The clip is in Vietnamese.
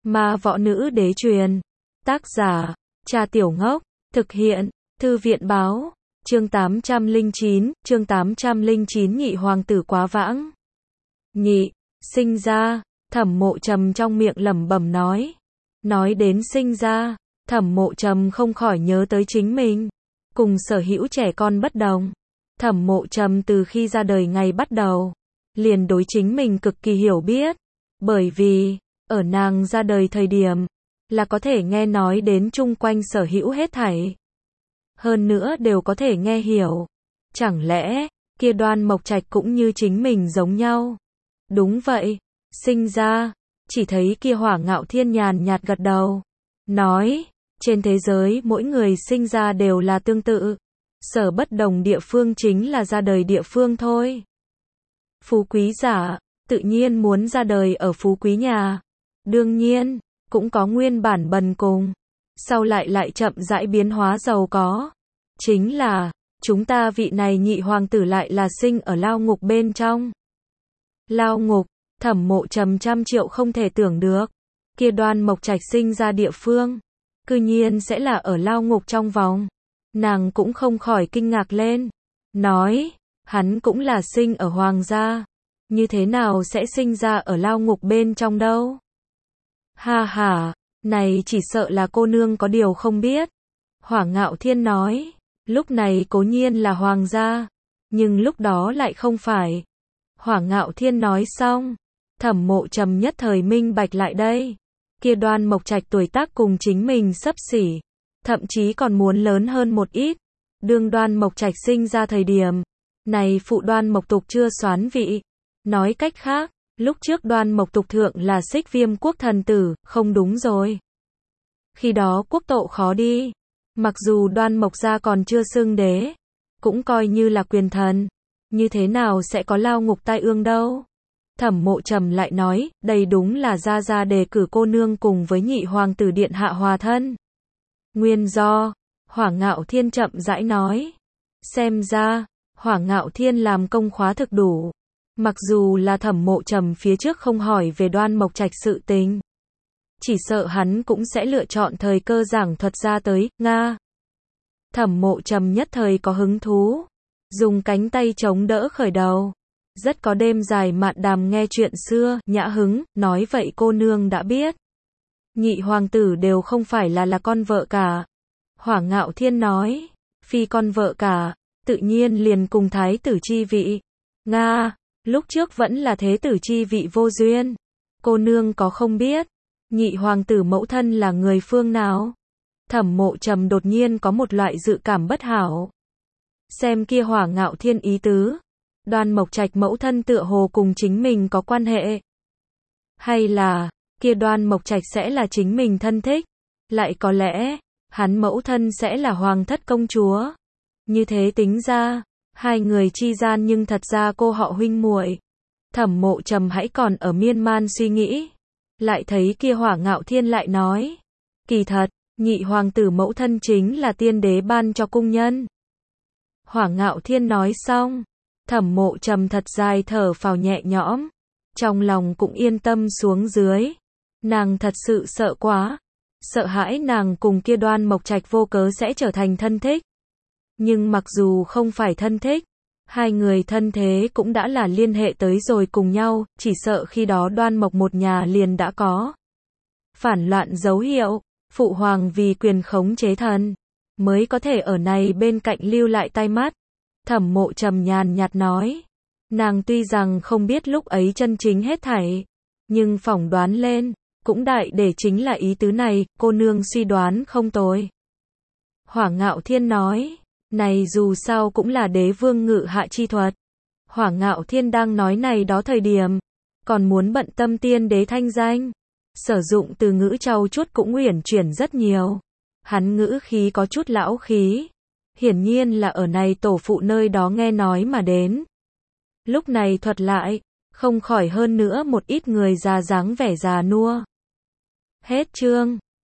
Ma võ nữ đế truyền. Tác giả, Cha Tiểu Ngốc. Thực hiện, Thư viện báo. Chương 809, nhị hoàng tử quá vãng. Nhị, sinh ra, Thẩm Mộ Trầm trong miệng lẩm bẩm nói. Nói đến sinh ra, Thẩm Mộ Trầm không khỏi nhớ tới chính mình. Cùng sở hữu trẻ con bất đồng. Thẩm Mộ Trầm từ khi ra đời ngày bắt đầu, liền đối chính mình cực kỳ hiểu biết. Bởi vì, ở nàng ra đời thời điểm, là có thể nghe nói đến chung quanh sở hữu hết thảy. Hơn nữa đều có thể nghe hiểu. Chẳng lẽ, kia Đoan Mộc Trạch cũng như chính mình giống nhau? Đúng vậy, sinh ra, chỉ thấy kia Hỏa Ngạo Thiên nhàn nhạt gật đầu. Nói, trên thế giới mỗi người sinh ra đều là tương tự. Sở bất đồng địa phương chính là ra đời địa phương thôi. Phú quý giả, tự nhiên muốn ra đời ở phú quý nhà. Đương nhiên, cũng có nguyên bản bần cùng. Sau lại chậm rãi biến hóa giàu có. Chính là, chúng ta vị này nhị hoàng tử lại là sinh ở lao ngục bên trong. Lao ngục, Thẩm Mộ Trầm trăm triệu không thể tưởng được. Kia Đoan Mộc Trạch sinh ra địa phương, cư nhiên sẽ là ở lao ngục trong vòng. Nàng cũng không khỏi kinh ngạc lên. Nói, hắn cũng là sinh ở hoàng gia. Như thế nào sẽ sinh ra ở lao ngục bên trong đâu? Ha ha, này chỉ sợ là cô nương có điều không biết. Hỏa Ngạo Thiên nói, lúc này cố nhiên là hoàng gia, nhưng lúc đó lại không phải. Hỏa Ngạo Thiên nói xong, Thẩm Mộ Trầm nhất thời minh bạch lại đây. Kia Đoan Mộc Trạch tuổi tác cùng chính mình xấp xỉ, thậm chí còn muốn lớn hơn một ít. Đương Đoan Mộc Trạch sinh ra thời điểm, này phụ Đoan Mộc Tục chưa soán vị. Nói cách khác, lúc trước Đoan Mộc Tục thượng là Xích Viêm quốc thần tử, không đúng rồi. Khi đó quốc tộ khó đi. Mặc dù Đoan Mộc gia còn chưa xưng đế, cũng coi như là quyền thần. Như thế nào sẽ có lao ngục tai ương đâu? Thẩm Mộ Trầm lại nói, đây đúng là gia đề cử cô nương cùng với nhị hoàng tử điện hạ hòa thân. Nguyên do, Hỏa Ngạo Thiên chậm rãi nói. Xem ra, Hỏa Ngạo Thiên làm công khóa thực đủ. Mặc dù là Thẩm Mộ Trầm phía trước không hỏi về Đoan Mộc Trạch sự tình, chỉ sợ hắn cũng sẽ lựa chọn thời cơ giảng thuật ra tới, Nga. Thẩm Mộ Trầm nhất thời có hứng thú, dùng cánh tay chống đỡ khởi đầu. Rất có đêm dài mạn đàm nghe chuyện xưa, nhã hứng, nói vậy cô nương đã biết. Nhị hoàng tử đều không phải là con vợ cả. Hỏa Ngạo Thiên nói, phi con vợ cả, tự nhiên liền cùng thái tử chi vị. Nga, lúc trước vẫn là thế tử chi vị vô duyên. Cô nương có không biết, nhị hoàng tử mẫu thân là người phương nào? Thẩm Mộ Trầm đột nhiên có một loại dự cảm bất hảo. Xem kia Hỏa Ngạo Thiên ý tứ, Đoan Mộc Trạch mẫu thân tựa hồ cùng chính mình có quan hệ. Hay là, kia Đoan Mộc Trạch sẽ là chính mình thân thích? Lại có lẽ, hắn mẫu thân sẽ là hoàng thất công chúa. Như thế tính ra, hai người chi gian nhưng thật ra cô họ huynh muội. Thẩm Mộ Trầm hãy còn ở miên man suy nghĩ. Lại thấy kia Hỏa Ngạo Thiên lại nói. Kỳ thật, nhị hoàng tử mẫu thân chính là tiên đế ban cho cung nhân. Hỏa Ngạo Thiên nói xong, Thẩm Mộ Trầm thật dài thở phào nhẹ nhõm. Trong lòng cũng yên tâm xuống dưới. Nàng thật sự sợ quá. Sợ hãi nàng cùng kia Đoan Mộc Trạch vô cớ sẽ trở thành thân thích. Nhưng mặc dù không phải thân thích, hai người thân thế cũng đã là liên hệ tới rồi cùng nhau, chỉ sợ khi đó Đoan Mộc một nhà liền đã có phản loạn dấu hiệu. Phụ hoàng vì quyền khống chế thần, mới có thể ở này bên cạnh lưu lại tai mắt. Thẩm Mộ Trầm nhàn nhạt nói. Nàng tuy rằng không biết lúc ấy chân chính hết thảy, nhưng phỏng đoán lên, cũng đại để chính là ý tứ này, cô nương suy đoán không tồi. Hỏa Ngạo Thiên nói. Này dù sao cũng là đế vương ngự hạ chi thuật. Hỏa Ngạo Thiên đang nói này đó thời điểm, còn muốn bận tâm tiên đế thanh danh. Sử dụng từ ngữ trau chuốt cũng uyển chuyển rất nhiều. Hắn ngữ khí có chút lão khí. Hiển nhiên là ở này tổ phụ nơi đó nghe nói mà đến. Lúc này thuật lại, không khỏi hơn nữa một ít người già dáng vẻ già nua. Hết chương.